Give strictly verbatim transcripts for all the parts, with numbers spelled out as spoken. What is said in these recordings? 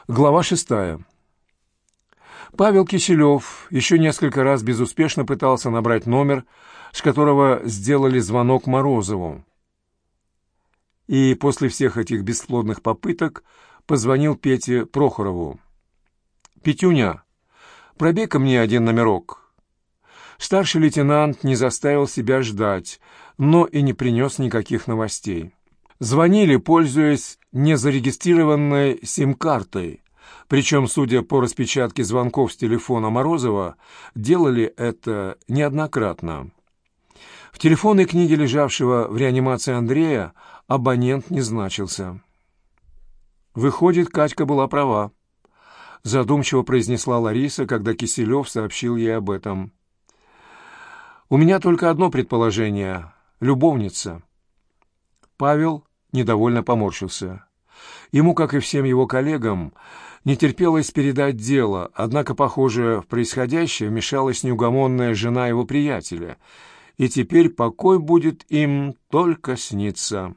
Глава шестая. Павел Киселев еще несколько раз безуспешно пытался набрать номер, с которого сделали звонок Морозову. И после всех этих бесплодных попыток позвонил Пете Прохорову. «Петюня, пробей-ка мне один номерок». Старший лейтенант не заставил себя ждать, но и не принес никаких новостей. Звонили, пользуясь незарегистрированной сим-картой, причем, судя по распечатке звонков с телефона Морозова, делали это неоднократно. В телефонной книге, лежавшего в реанимации Андрея, абонент не значился. «Выходит, Катька была права», — задумчиво произнесла Лариса, когда Киселев сообщил ей об этом. «У меня только одно предположение — любовница». Павел недовольно поморщился. Ему, как и всем его коллегам, не терпелось передать дело, однако, похоже, в происходящее вмешалась неугомонная жена его приятеля, и теперь покой будет им только сниться.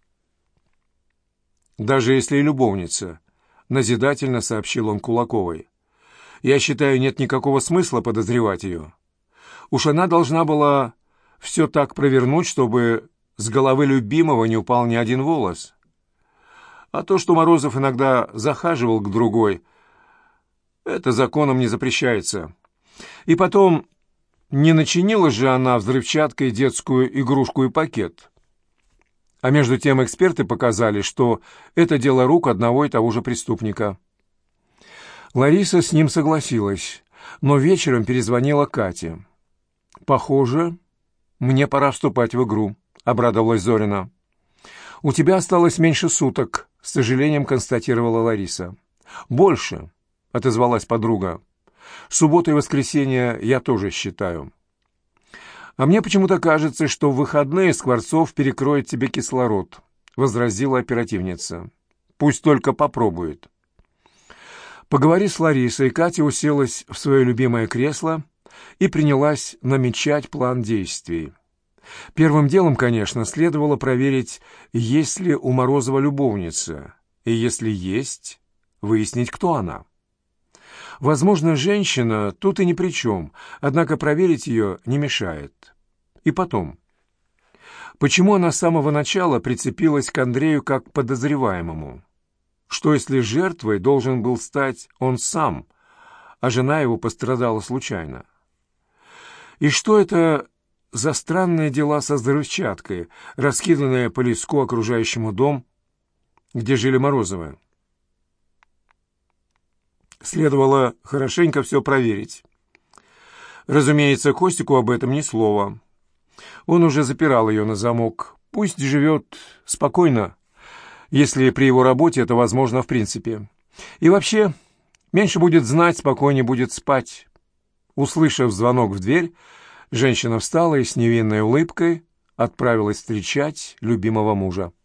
«Даже если и любовница», — назидательно сообщил он Кулаковой, — «я считаю, нет никакого смысла подозревать ее. Уж она должна была все так провернуть, чтобы с головы любимого не упал ни один волос. А то, что Морозов иногда захаживал к другой, это законом не запрещается. И потом, не начинила же она взрывчаткой детскую игрушку и пакет. А между тем эксперты показали, что это дело рук одного и того же преступника». Лариса с ним согласилась, но вечером перезвонила Кате. «Похоже, мне пора вступать в игру», — обрадовалась Зорина. «У тебя осталось меньше суток», — с сожалением констатировала Лариса. «Больше», — отозвалась подруга. «Суббота и воскресенье я тоже считаю». «А мне почему-то кажется, что в выходные Скворцов перекроет тебе кислород», — возразила оперативница. «Пусть только попробует». Поговори с Ларисой, Катя уселась в свое любимое кресло и принялась намечать план действий. Первым делом, конечно, следовало проверить, есть ли у Морозова любовница, и если есть, выяснить, кто она. Возможно, женщина тут и ни при чем, однако проверить ее не мешает. И потом, почему она с самого начала прицепилась к Андрею как к подозреваемому? Что если жертвой должен был стать он сам, а жена его пострадала случайно? И что это за странные дела со взрывчаткой, раскиданные по леску окружающему дом, где жили Морозовы? Следовало хорошенько все проверить. Разумеется, Костику об этом ни слова. Он уже запирал ее на замок. Пусть живет спокойно, если при его работе это возможно в принципе. И вообще, меньше будет знать, спокойнее будет спать. Услышав звонок в дверь, женщина встала и с невинной улыбкой отправилась встречать любимого мужа.